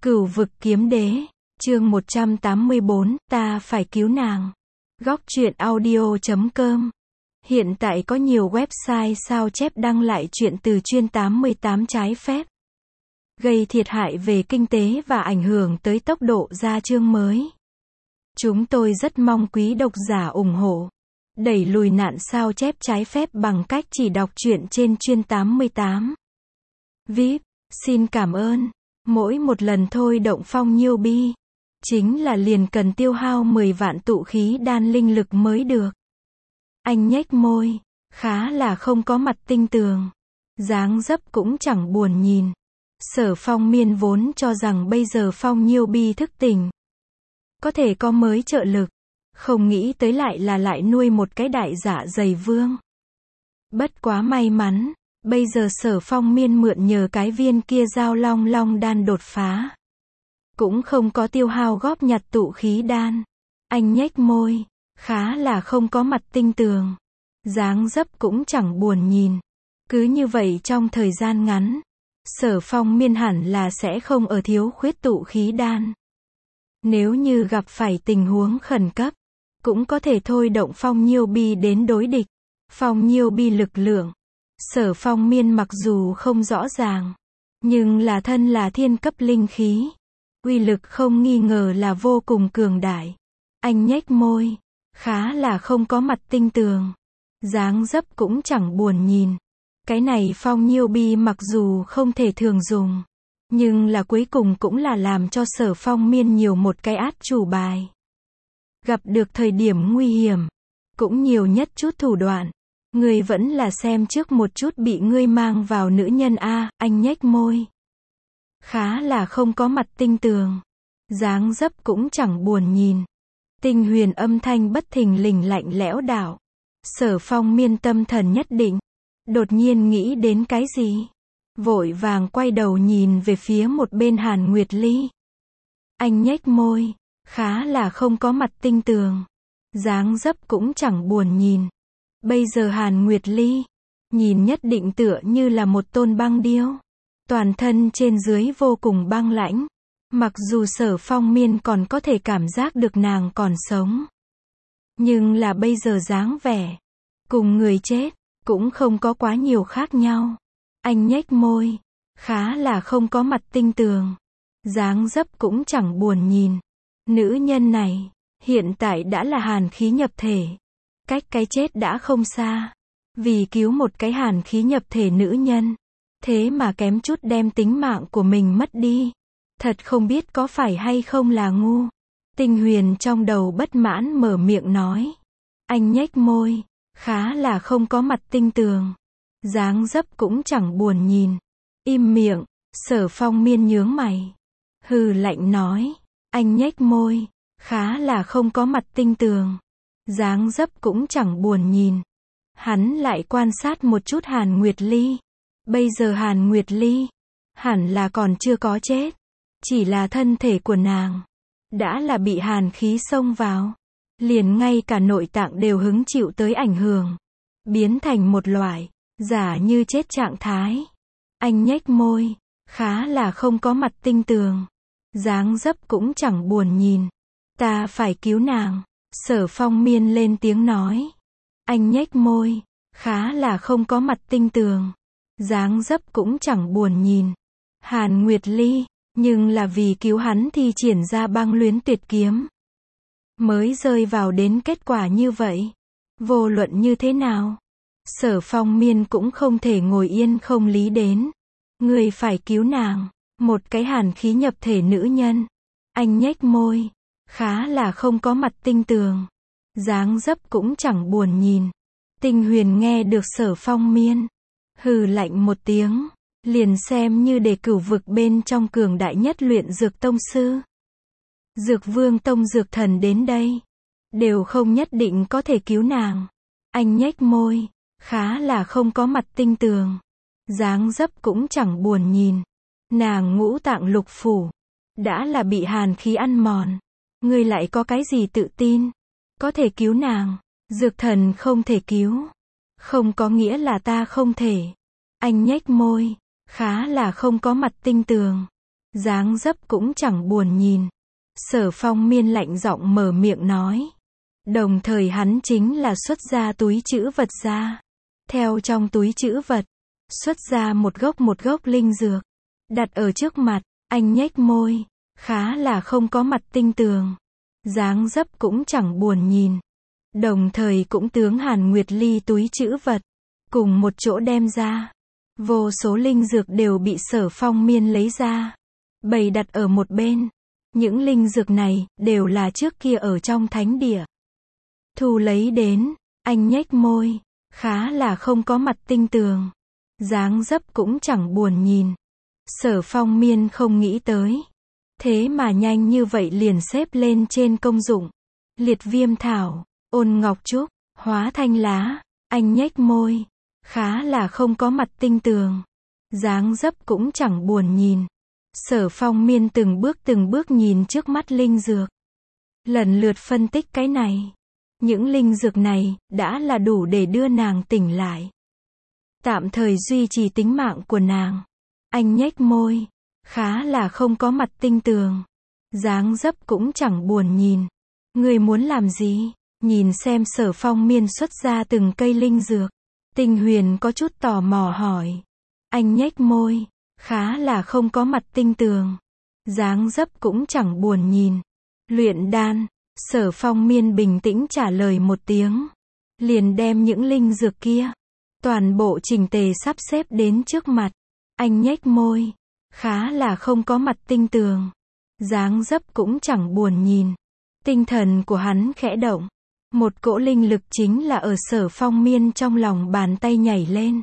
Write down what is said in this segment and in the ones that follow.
Cửu vực kiếm đế, chương 184, ta phải cứu nàng. Góc truyện audio.com. Hiện tại có nhiều website sao chép đăng lại chuyện từ chuyên 88 trái phép, gây thiệt hại về kinh tế và ảnh hưởng tới tốc độ ra chương mới. Chúng tôi rất mong quý độc giả ủng hộ, đẩy lùi nạn sao chép trái phép bằng cách chỉ đọc truyện trên chuyên 88. VIP, xin cảm ơn. Mỗi một lần thôi động phong nhiêu bi, chính là liền cần tiêu hao 10 vạn tụ khí đan linh lực mới được. Anh nhếch môi, khá là không có mặt tinh tường. Dáng dấp cũng chẳng buồn nhìn. Sở Phong Miên vốn cho rằng bây giờ phong nhiêu bi thức tỉnh, có thể có mới trợ lực. Không nghĩ tới lại nuôi một cái đại dạ dày vương. Bất quá may mắn. Bây giờ Sở Phong Miên mượn nhờ cái viên kia giao long long đan đột phá, cũng không có tiêu hao góp nhặt tụ khí đan. Anh nhếch môi, khá là không có mặt tinh tường. Dáng dấp cũng chẳng buồn nhìn. Cứ như vậy trong thời gian ngắn, Sở Phong Miên hẳn là sẽ không ở thiếu khuyết tụ khí đan. Nếu như gặp phải tình huống khẩn cấp, cũng có thể thôi động phong nhiêu bi đến đối địch. Phong nhiêu bi lực lượng, Sở Phong Miên mặc dù không rõ ràng, nhưng là thân là thiên cấp linh khí, uy lực không nghi ngờ là vô cùng cường đại. Anh nhếch môi, khá là không có mặt tinh tường. Dáng dấp cũng chẳng buồn nhìn. Cái này phong nhiêu bi mặc dù không thể thường dùng, nhưng là cuối cùng cũng là làm cho Sở Phong Miên nhiều một cái át chủ bài. Gặp được thời điểm nguy hiểm, cũng nhiều nhất chút thủ đoạn. Ngươi vẫn là xem trước một chút bị ngươi mang vào nữ nhân a. Anh nhếch môi, khá là không có mặt tinh tường. Dáng dấp cũng chẳng buồn nhìn. Tinh huyền âm thanh bất thình lình lạnh lẽo đảo. Sở Phong Miên tâm thần nhất định, đột nhiên nghĩ đến cái gì, vội vàng quay đầu nhìn về phía một bên Hàn Nguyệt Ly. Anh nhếch môi, khá là không có mặt tinh tường. Dáng dấp cũng chẳng buồn nhìn. Bây giờ Hàn Nguyệt Ly, nhìn nhất định tựa như là một tôn băng điêu. Toàn thân trên dưới vô cùng băng lãnh. Mặc dù Sở Phong Miên còn có thể cảm giác được nàng còn sống, nhưng là bây giờ dáng vẻ, cùng người chết, cũng không có quá nhiều khác nhau. Anh nhếch môi, khá là không có mặt tinh tường. Dáng dấp cũng chẳng buồn nhìn. Nữ nhân này, hiện tại đã là hàn khí nhập thể. Cách cái chết đã không xa. Vì cứu một cái hàn khí nhập thể nữ nhân, thế mà kém chút đem tính mạng của mình mất đi. Thật không biết có phải hay không là ngu. Tinh huyền trong đầu bất mãn mở miệng nói. Anh nhếch môi, khá là không có mặt tinh tường. Dáng dấp cũng chẳng buồn nhìn. Im miệng. Sở Phong Miên nhướng mày, hừ lạnh nói. Anh nhếch môi, khá là không có mặt tinh tường. Dáng dấp cũng chẳng buồn nhìn. Hắn lại quan sát một chút Hàn Nguyệt Ly. Bây giờ Hàn Nguyệt Ly, hẳn là còn chưa có chết. Chỉ là thân thể của nàng, đã là bị hàn khí xông vào. Liền ngay cả nội tạng đều hứng chịu tới ảnh hưởng. Biến thành một loại, giả như chết trạng thái. Anh nhếch môi, khá là không có mặt tinh tường. Dáng dấp cũng chẳng buồn nhìn. Ta phải cứu nàng. Sở Phong Miên lên tiếng nói. Anh nhếch môi, khá là không có mặt tinh tường. Dáng dấp cũng chẳng buồn nhìn. Hàn Nguyệt Ly, nhưng là vì cứu hắn thì triển ra băng luyến tuyệt kiếm, mới rơi vào đến kết quả như vậy. Vô luận như thế nào, Sở Phong Miên cũng không thể ngồi yên không lý đến. Người phải cứu nàng, một cái hàn khí nhập thể nữ nhân. Anh nhếch môi, khá là không có mặt tinh tường. Dáng dấp cũng chẳng buồn nhìn. Tinh huyền nghe được Sở Phong Miên, hừ lạnh một tiếng. Liền xem như để cửu vực bên trong cường đại nhất luyện dược tông sư, Dược Vương Tông Dược Thần đến đây, đều không nhất định có thể cứu nàng. Anh nhếch môi, khá là không có mặt tinh tường. Dáng dấp cũng chẳng buồn nhìn. Nàng ngũ tạng lục phủ, đã là bị hàn khí ăn mòn. Ngươi lại có cái gì tự tin có thể cứu nàng? Dược Thần không thể cứu, không có nghĩa là ta không thể. Anh nhếch môi, khá là không có mặt tinh tường. dáng dấp cũng chẳng buồn nhìn. Sở Phong Miên lạnh giọng mở miệng nói. Đồng thời hắn chính là xuất ra túi trữ vật ra. Theo trong túi trữ vật, xuất ra một gốc linh dược. Đặt ở trước mặt, anh nhếch môi, khá là không có mặt tinh tường. Dáng dấp cũng chẳng buồn nhìn. Đồng thời cũng tướng Hàn Nguyệt Ly túi trữ vật, cùng một chỗ đem ra. Vô số linh dược đều bị Sở Phong Miên lấy ra, bày đặt ở một bên. Những linh dược này, đều là trước kia ở trong thánh địa thu lấy đến. Anh nhếch môi, khá là không có mặt tinh tường. Dáng dấp cũng chẳng buồn nhìn. Sở Phong Miên không nghĩ tới. Thế mà nhanh như vậy liền xếp lên trên công dụng. Liệt viêm thảo, ôn ngọc trúc, hóa thanh lá. Anh nhếch môi, khá là không có mặt tinh tường. Dáng dấp cũng chẳng buồn nhìn. Sở Phong Miên từng bước nhìn trước mắt linh dược. Lần lượt phân tích cái này. Những linh dược này, đã là đủ để đưa nàng tỉnh lại. Tạm thời duy trì tính mạng của nàng. Anh nhếch môi, khá là không có mặt tinh tường. Dáng dấp cũng chẳng buồn nhìn. Người muốn làm gì? Nhìn xem Sở Phong Miên xuất ra từng cây linh dược. Tinh Huyền có chút tò mò hỏi. Anh nhếch môi, khá là không có mặt tinh tường. Dáng dấp cũng chẳng buồn nhìn. Luyện đan. Sở Phong Miên bình tĩnh trả lời một tiếng. Liền đem những linh dược kia, toàn bộ chỉnh tề sắp xếp đến trước mặt. Anh nhếch môi, khá là không có mặt tinh tường. Dáng dấp cũng chẳng buồn nhìn. Tinh thần của hắn khẽ động. Một cỗ linh lực chính là ở Sở Phong Miên trong lòng bàn tay nhảy lên.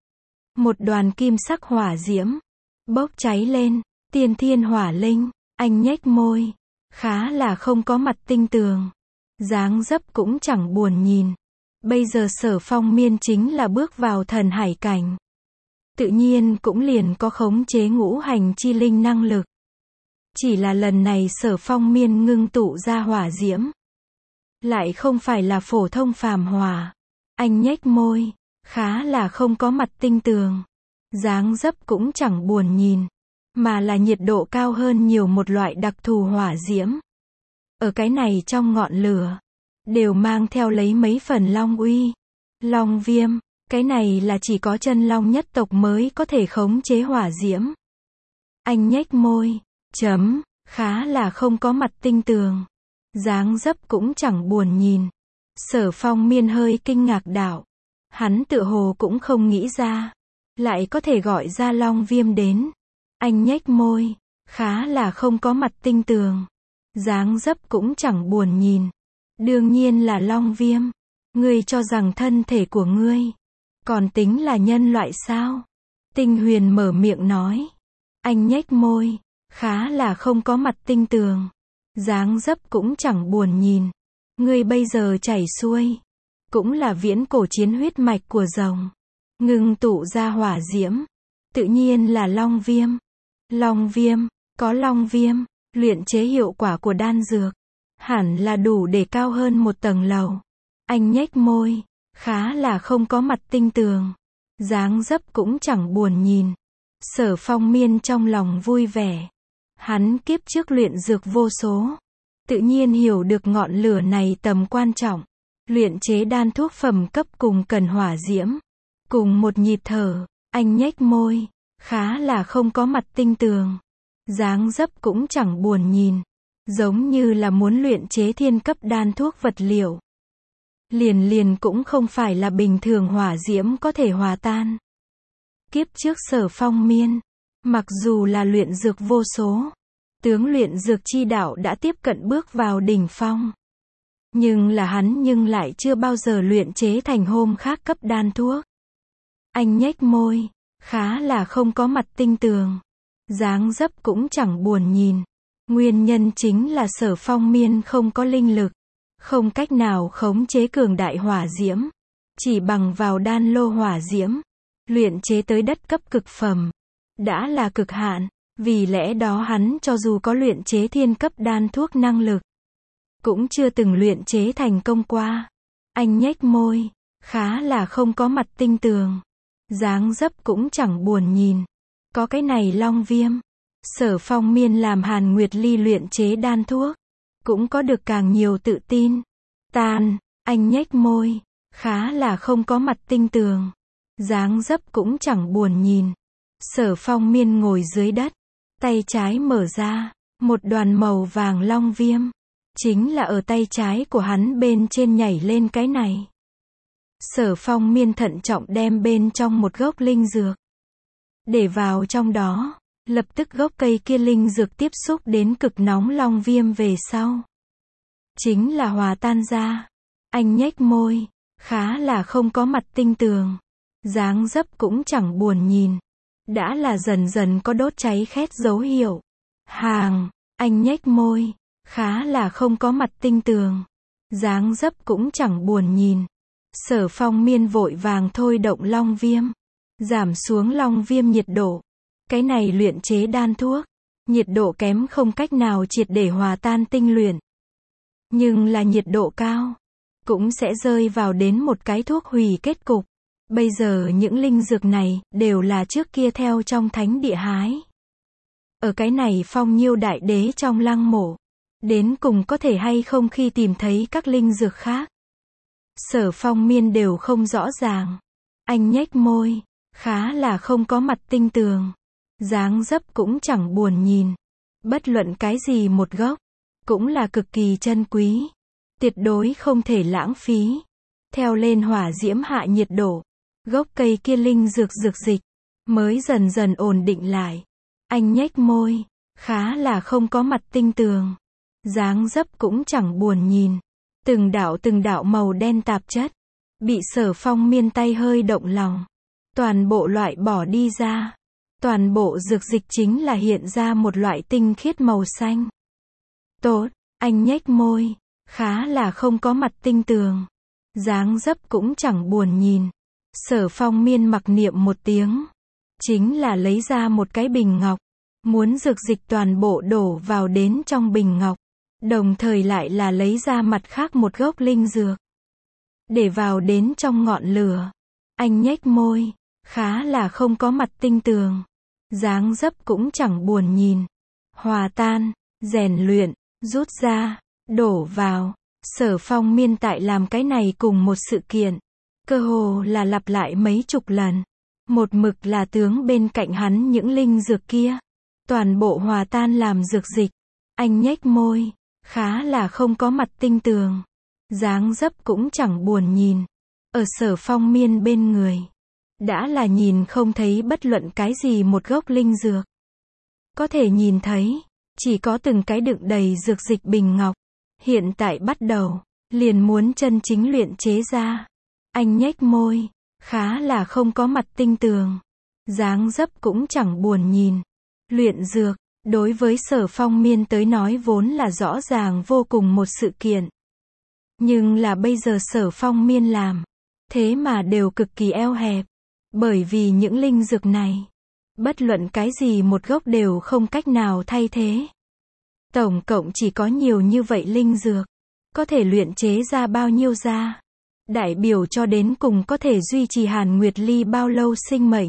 Một đoàn kim sắc hỏa diễm bốc cháy lên. Tiên thiên hỏa linh. Anh nhếch môi, khá là không có mặt tinh tường. Dáng dấp cũng chẳng buồn nhìn. Bây giờ Sở Phong Miên chính là bước vào thần hải cảnh. Tự nhiên cũng liền có khống chế ngũ hành chi linh năng lực. Chỉ là lần này Sở Phong Miên ngưng tụ ra hỏa diễm, lại không phải là phổ thông phàm hỏa. Anh nhếch môi, khá là không có mặt tinh tường. Dáng dấp cũng chẳng buồn nhìn. Mà là nhiệt độ cao hơn nhiều một loại đặc thù hỏa diễm. Ở cái này trong ngọn lửa, đều mang theo lấy mấy phần long uy. Long viêm, cái này là chỉ có chân long nhất tộc mới có thể khống chế hỏa diễm. Anh nhếch môi, khá là không có mặt tinh tường. Dáng dấp cũng chẳng buồn nhìn. Sở Phong Miên hơi kinh ngạc đạo. Hắn tựa hồ cũng không nghĩ ra, lại có thể gọi ra long viêm đến. Anh nhếch môi, khá là không có mặt tinh tường. Dáng dấp cũng chẳng buồn nhìn. Đương nhiên là long viêm. Ngươi cho rằng thân thể của ngươi còn tính là nhân loại sao? Tinh Huyền mở miệng nói. Anh nhếch môi, khá là không có mặt tinh tường. Dáng dấp cũng chẳng buồn nhìn. Ngươi bây giờ chảy xuôi, cũng là viễn cổ chiến huyết mạch của rồng. Ngưng tụ ra hỏa diễm, tự nhiên là long viêm. Long viêm, có long viêm, luyện chế hiệu quả của đan dược, hẳn là đủ để cao hơn một tầng lầu. Anh nhếch môi, khá là không có mặt tinh tường. Dáng dấp cũng chẳng buồn nhìn. Sở Phong Miên trong lòng vui vẻ. Hắn kiếp trước luyện dược vô số, tự nhiên hiểu được ngọn lửa này tầm quan trọng. Luyện chế đan thuốc phẩm cấp cùng cần hỏa diễm, cùng một nhịp thở. Anh nhếch môi, khá là không có mặt tinh tường. Dáng dấp cũng chẳng buồn nhìn. Giống như là muốn luyện chế thiên cấp đan thuốc vật liệu. Liền cũng không phải là bình thường hỏa diễm có thể hòa tan. Kiếp trước Sở Phong Miên, mặc dù là luyện dược vô số, tướng luyện dược chi đạo đã tiếp cận bước vào đỉnh phong. Nhưng là hắn lại chưa bao giờ luyện chế thành hôm khác cấp đan thuốc. Anh nhếch môi, khá là không có mặt tinh tường. Dáng dấp cũng chẳng buồn nhìn. Nguyên nhân chính là Sở Phong Miên không có linh lực, không cách nào khống chế cường đại hỏa diễm. Chỉ bằng vào đan lô hỏa diễm, luyện chế tới đất cấp cực phẩm, đã là cực hạn. Vì lẽ đó hắn cho dù có luyện chế thiên cấp đan thuốc năng lực, cũng chưa từng luyện chế thành công qua. Anh nhếch môi, khá là không có mặt tinh tường. Dáng dấp cũng chẳng buồn nhìn. Có cái này long viêm, Sở Phong Miên làm Hàn Nguyệt Ly luyện chế đan thuốc, cũng có được càng nhiều tự tin. Anh nhếch môi, khá là không có mặt tinh tường. Dáng dấp cũng chẳng buồn nhìn. Sở Phong Miên ngồi dưới đất, tay trái mở ra, một đoàn màu vàng long viêm, chính là ở tay trái của hắn bên trên nhảy lên cái này. Sở Phong Miên thận trọng đem bên trong một gốc linh dược để vào trong đó, lập tức gốc cây kia linh dược tiếp xúc đến cực nóng long viêm về sau, chính là hòa tan ra. Anh nhếch môi, khá là không có mặt tinh tường. Dáng dấp cũng chẳng buồn nhìn. Đã là dần dần có đốt cháy khét dấu hiệu. Anh nhếch môi, khá là không có mặt tinh tường. Dáng dấp cũng chẳng buồn nhìn. Sở Phong Miên vội vàng thôi động long viêm, giảm xuống long viêm nhiệt độ. Cái này luyện chế đan thuốc, nhiệt độ kém không cách nào triệt để hòa tan tinh luyện. Nhưng là nhiệt độ cao, cũng sẽ rơi vào đến một cái thuốc hủy kết cục. Bây giờ những linh dược này, đều là trước kia theo trong thánh địa hái. Ở cái này Phong Nhiêu đại đế trong lăng mộ, đến cùng có thể hay không khi tìm thấy các linh dược khác. Sở Phong Miên đều không rõ ràng. Anh nhếch môi, khá là không có mặt tinh tường. Dáng dấp cũng chẳng buồn nhìn. Bất luận cái gì một gốc, cũng là cực kỳ chân quý. Tuyệt đối không thể lãng phí. Theo lên hỏa diễm hạ nhiệt độ, gốc cây kia linh dược dược dịch mới dần dần ổn định lại. Anh nhếch môi, khá là không có mặt tinh tường. Dáng dấp cũng chẳng buồn nhìn. Từng đạo màu đen tạp chất, bị Sở Phong Miên tay hơi động lòng, toàn bộ loại bỏ đi ra. Toàn bộ dược dịch chính là hiện ra một loại tinh khiết màu xanh. Tốt, anh nhếch môi, khá là không có mặt tinh tường. Dáng dấp cũng chẳng buồn nhìn. Sở Phong Miên mặc niệm một tiếng, chính là lấy ra một cái bình ngọc, muốn dược dịch toàn bộ đổ vào đến trong bình ngọc, đồng thời lại là lấy ra mặt khác một gốc linh dược, để vào đến trong ngọn lửa. Anh nhếch môi, khá là không có mặt tinh tường. Dáng dấp cũng chẳng buồn nhìn. Hòa tan, rèn luyện, rút ra, đổ vào. Sở Phong Miên tại làm cái này cùng một sự kiện, cơ hồ là lặp lại mấy chục lần. Một mực là tướng bên cạnh hắn những linh dược kia, toàn bộ hòa tan làm dược dịch. Anh nhếch môi, khá là không có mặt tinh tường. Dáng dấp cũng chẳng buồn nhìn. Ở Sở Phong Miên bên người, đã là nhìn không thấy bất luận cái gì một gốc linh dược. Có thể nhìn thấy, chỉ có từng cái đựng đầy dược dịch bình ngọc. Hiện tại bắt đầu, liền muốn chân chính luyện chế ra. Anh nhếch môi, khá là không có mặt tinh tường. Dáng dấp cũng chẳng buồn nhìn. Luyện dược, đối với Sở Phong Miên tới nói vốn là rõ ràng vô cùng một sự kiện. Nhưng là bây giờ Sở Phong Miên làm, thế mà đều cực kỳ eo hẹp. Bởi vì những linh dược này, bất luận cái gì một gốc đều không cách nào thay thế. Tổng cộng chỉ có nhiều như vậy linh dược, có thể luyện chế ra bao nhiêu ra? Đại biểu cho đến cùng có thể duy trì Hàn Nguyệt Ly bao lâu sinh mệnh?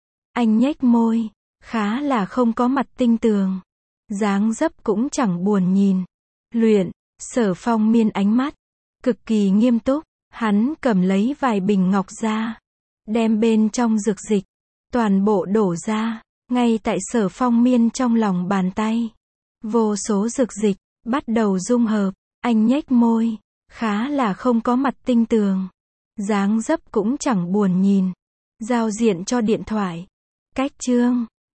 Anh nhếch môi, khá là không có mặt tinh tường. Dáng dấp cũng chẳng buồn nhìn. Luyện, Sở Phong Miên ánh mắt cực kỳ nghiêm túc, hắn cầm lấy vài bình ngọc ra, đem bên trong dược dịch toàn bộ đổ ra, ngay tại Sở Phong Miên trong lòng bàn tay. Vô số dược dịch bắt đầu dung hợp. Anh nhếch môi, khá là không có mặt tinh tường. Dáng dấp cũng chẳng buồn nhìn. Giao diện cho điện thoại. Cách chương